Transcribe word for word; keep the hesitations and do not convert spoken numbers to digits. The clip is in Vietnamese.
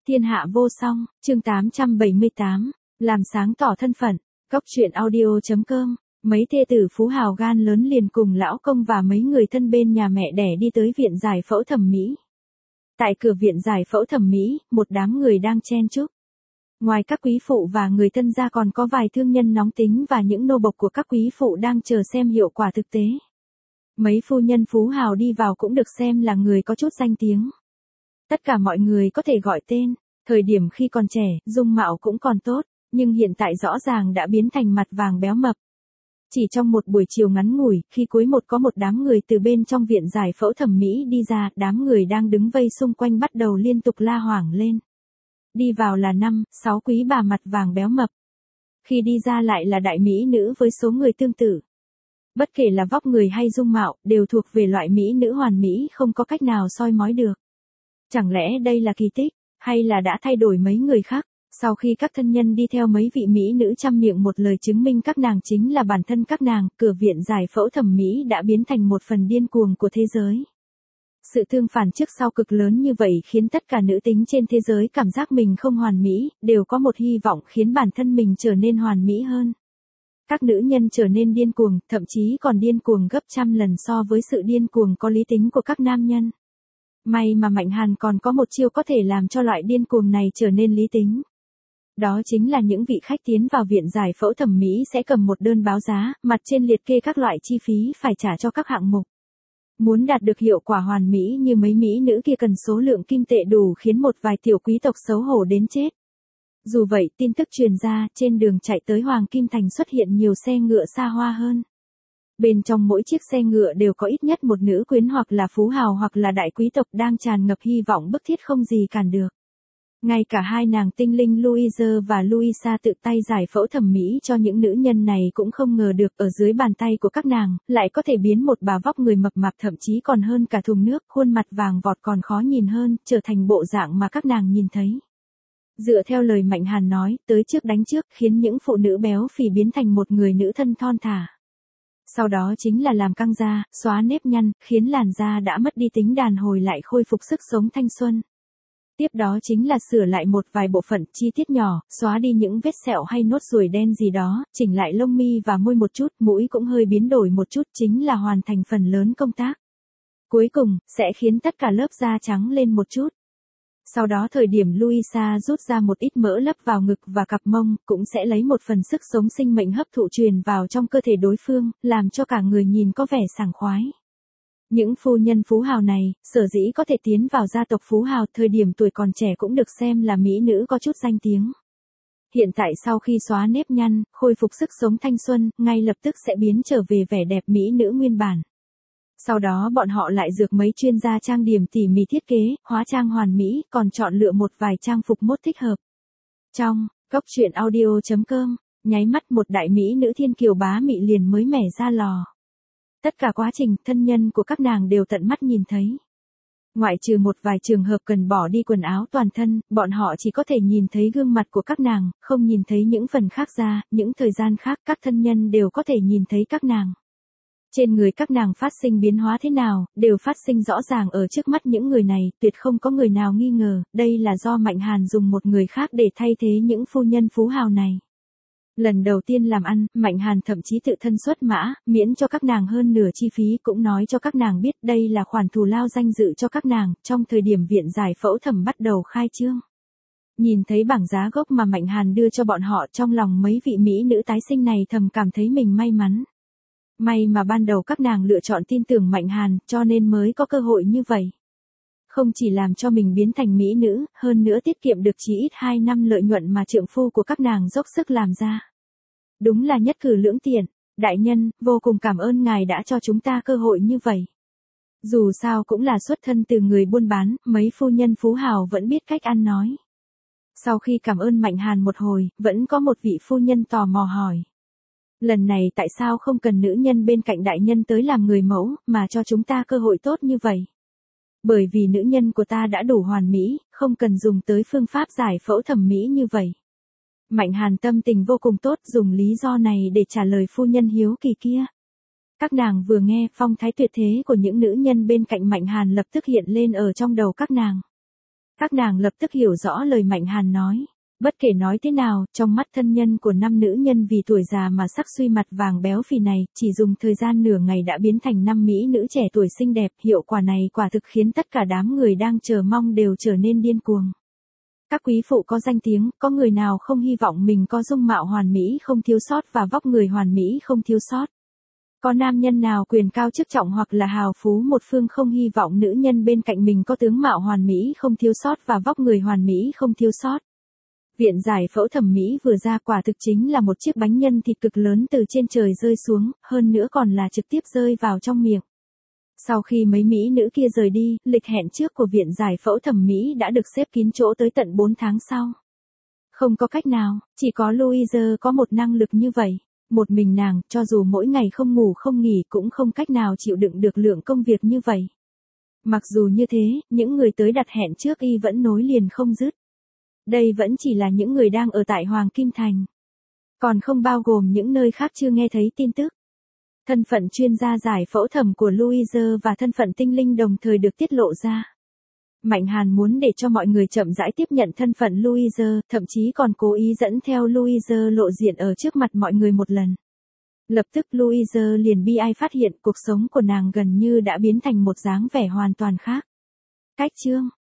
Thiên hạ vô song, chương tám trăm bảy mươi tám, làm sáng tỏ thân phận, cóc truyện audio chấm com, mấy thê tử phú hào gan lớn liền cùng lão công và mấy người thân bên nhà mẹ đẻ đi tới viện giải phẫu thẩm mỹ. Tại cửa viện giải phẫu thẩm mỹ, một đám người đang chen chúc. Ngoài các quý phụ và người thân ra còn có vài thương nhân nóng tính và những nô bộc của các quý phụ đang chờ xem hiệu quả thực tế. Mấy phu nhân phú hào đi vào cũng được xem là người có chút danh tiếng. Tất cả mọi người có thể gọi tên, thời điểm khi còn trẻ, dung mạo cũng còn tốt, nhưng hiện tại rõ ràng đã biến thành mặt vàng béo mập. Chỉ trong một buổi chiều ngắn ngủi, khi cuối một có một đám người từ bên trong viện giải phẫu thẩm mỹ đi ra, đám người đang đứng vây xung quanh bắt đầu liên tục la hoảng lên. Đi vào là năm, sáu quý bà mặt vàng béo mập. Khi đi ra lại là đại mỹ nữ với số người tương tự. Bất kể là vóc người hay dung mạo, đều thuộc về loại mỹ nữ hoàn mỹ không có cách nào soi mói được. Chẳng lẽ đây là kỳ tích, hay là đã thay đổi mấy người khác? Sau khi các thân nhân đi theo mấy vị mỹ nữ trăm miệng một lời chứng minh các nàng chính là bản thân các nàng, cửa viện giải phẫu thẩm mỹ đã biến thành một phần điên cuồng của thế giới. Sự tương phản trước sau cực lớn như vậy khiến tất cả nữ tính trên thế giới cảm giác mình không hoàn mỹ, đều có một hy vọng khiến bản thân mình trở nên hoàn mỹ hơn. Các nữ nhân trở nên điên cuồng, thậm chí còn điên cuồng gấp trăm lần so với sự điên cuồng có lý tính của các nam nhân. May mà Mạnh Hàn còn có một chiêu có thể làm cho loại điên cuồng này trở nên lý tính. Đó chính là những vị khách tiến vào viện giải phẫu thẩm mỹ sẽ cầm một đơn báo giá, mặt trên liệt kê các loại chi phí phải trả cho các hạng mục. Muốn đạt được hiệu quả hoàn mỹ như mấy mỹ nữ kia cần số lượng kim tệ đủ khiến một vài tiểu quý tộc xấu hổ đến chết. Dù vậy, tin tức truyền ra, trên đường chạy tới Hoàng Kim Thành xuất hiện nhiều xe ngựa xa hoa hơn. Bên trong mỗi chiếc xe ngựa đều có ít nhất một nữ quyến hoặc là phú hào hoặc là đại quý tộc đang tràn ngập hy vọng bức thiết không gì cản được. Ngay cả hai nàng tinh linh Louise và Louisa tự tay giải phẫu thẩm mỹ cho những nữ nhân này cũng không ngờ được ở dưới bàn tay của các nàng, lại có thể biến một bà vóc người mập mạp thậm chí còn hơn cả thùng nước, khuôn mặt vàng vọt còn khó nhìn hơn, trở thành bộ dạng mà các nàng nhìn thấy. Dựa theo lời Mạnh Hàn nói, tới trước đánh trước khiến những phụ nữ béo phì biến thành một người nữ thân thon thả. Sau đó chính là làm căng da, xóa nếp nhăn, khiến làn da đã mất đi tính đàn hồi lại khôi phục sức sống thanh xuân. Tiếp đó chính là sửa lại một vài bộ phận chi tiết nhỏ, xóa đi những vết sẹo hay nốt ruồi đen gì đó, chỉnh lại lông mi và môi một chút, mũi cũng hơi biến đổi một chút chính là hoàn thành phần lớn công tác. Cuối cùng, sẽ khiến tất cả lớp da trắng lên một chút. Sau đó thời điểm Louisa rút ra một ít mỡ lấp vào ngực và cặp mông, cũng sẽ lấy một phần sức sống sinh mệnh hấp thụ truyền vào trong cơ thể đối phương, làm cho cả người nhìn có vẻ sảng khoái. Những phu nhân phú hào này, sở dĩ có thể tiến vào gia tộc phú hào thời điểm tuổi còn trẻ cũng được xem là mỹ nữ có chút danh tiếng. Hiện tại sau khi xóa nếp nhăn, khôi phục sức sống thanh xuân, ngay lập tức sẽ biến trở về vẻ đẹp mỹ nữ nguyên bản. Sau đó bọn họ lại dược mấy chuyên gia trang điểm tỉ mỉ thiết kế, hóa trang hoàn mỹ, còn chọn lựa một vài trang phục mốt thích hợp. Trong, cóc truyện audio chấm com, nháy mắt một đại mỹ nữ thiên kiều bá mị liền mới mẻ ra lò. Tất cả quá trình, thân nhân của các nàng đều tận mắt nhìn thấy. Ngoại trừ một vài trường hợp cần bỏ đi quần áo toàn thân, bọn họ chỉ có thể nhìn thấy gương mặt của các nàng, không nhìn thấy những phần khác ra, những thời gian khác các thân nhân đều có thể nhìn thấy các nàng. Trên người các nàng phát sinh biến hóa thế nào, đều phát sinh rõ ràng ở trước mắt những người này, tuyệt không có người nào nghi ngờ, đây là do Mạnh Hàn dùng một người khác để thay thế những phu nhân phú hào này. Lần đầu tiên làm ăn, Mạnh Hàn thậm chí tự thân xuất mã, miễn cho các nàng hơn nửa chi phí cũng nói cho các nàng biết đây là khoản thù lao danh dự cho các nàng, trong thời điểm viện giải phẫu thẩm bắt đầu khai trương. Nhìn thấy bảng giá gốc mà Mạnh Hàn đưa cho bọn họ trong lòng mấy vị mỹ nữ tái sinh này thầm cảm thấy mình may mắn. May mà ban đầu các nàng lựa chọn tin tưởng Mạnh Hàn, cho nên mới có cơ hội như vậy. Không chỉ làm cho mình biến thành mỹ nữ, hơn nữa tiết kiệm được chí ít hai năm lợi nhuận mà trượng phu của các nàng dốc sức làm ra. Đúng là nhất cử lưỡng tiện, đại nhân, vô cùng cảm ơn ngài đã cho chúng ta cơ hội như vậy. Dù sao cũng là xuất thân từ người buôn bán, mấy phu nhân phú hào vẫn biết cách ăn nói. Sau khi cảm ơn Mạnh Hàn một hồi, vẫn có một vị phu nhân tò mò hỏi. Lần này tại sao không cần nữ nhân bên cạnh đại nhân tới làm người mẫu, mà cho chúng ta cơ hội tốt như vậy? Bởi vì nữ nhân của ta đã đủ hoàn mỹ, không cần dùng tới phương pháp giải phẫu thẩm mỹ như vậy. Mạnh Hàn tâm tình vô cùng tốt, dùng lý do này để trả lời phu nhân hiếu kỳ kia. Các nàng vừa nghe, phong thái tuyệt thế của những nữ nhân bên cạnh Mạnh Hàn lập tức hiện lên ở trong đầu các nàng. Các nàng lập tức hiểu rõ lời Mạnh Hàn nói. Bất kể nói thế nào, trong mắt thân nhân của năm nữ nhân vì tuổi già mà sắc suy mặt vàng béo phì này, chỉ dùng thời gian nửa ngày đã biến thành năm mỹ nữ trẻ tuổi xinh đẹp, hiệu quả này quả thực khiến tất cả đám người đang chờ mong đều trở nên điên cuồng. Các quý phụ có danh tiếng, có người nào không hy vọng mình có dung mạo hoàn mỹ không thiếu sót và vóc người hoàn mỹ không thiếu sót. Có nam nhân nào quyền cao chức trọng hoặc là hào phú một phương không hy vọng nữ nhân bên cạnh mình có tướng mạo hoàn mỹ không thiếu sót và vóc người hoàn mỹ không thiếu sót. Viện giải phẫu thẩm mỹ vừa ra quả thực chính là một chiếc bánh nhân thịt cực lớn từ trên trời rơi xuống, hơn nữa còn là trực tiếp rơi vào trong miệng. Sau khi mấy mỹ nữ kia rời đi, lịch hẹn trước của viện giải phẫu thẩm mỹ đã được xếp kín chỗ tới tận bốn tháng sau. Không có cách nào, chỉ có Louise có một năng lực như vậy. Một mình nàng, cho dù mỗi ngày không ngủ không nghỉ cũng không cách nào chịu đựng được lượng công việc như vậy. Mặc dù như thế, những người tới đặt hẹn trước y vẫn nối liền không dứt. Đây vẫn chỉ là những người đang ở tại Hoàng Kim Thành. Còn không bao gồm những nơi khác chưa nghe thấy tin tức. Thân phận chuyên gia giải phẫu thẩm của Louise và thân phận tinh linh đồng thời được tiết lộ ra. Mạnh Hàn muốn để cho mọi người chậm rãi tiếp nhận thân phận Louise, thậm chí còn cố ý dẫn theo Louise lộ diện ở trước mặt mọi người một lần. Lập tức Louise liền bi ai phát hiện cuộc sống của nàng gần như đã biến thành một dáng vẻ hoàn toàn khác. Cách chương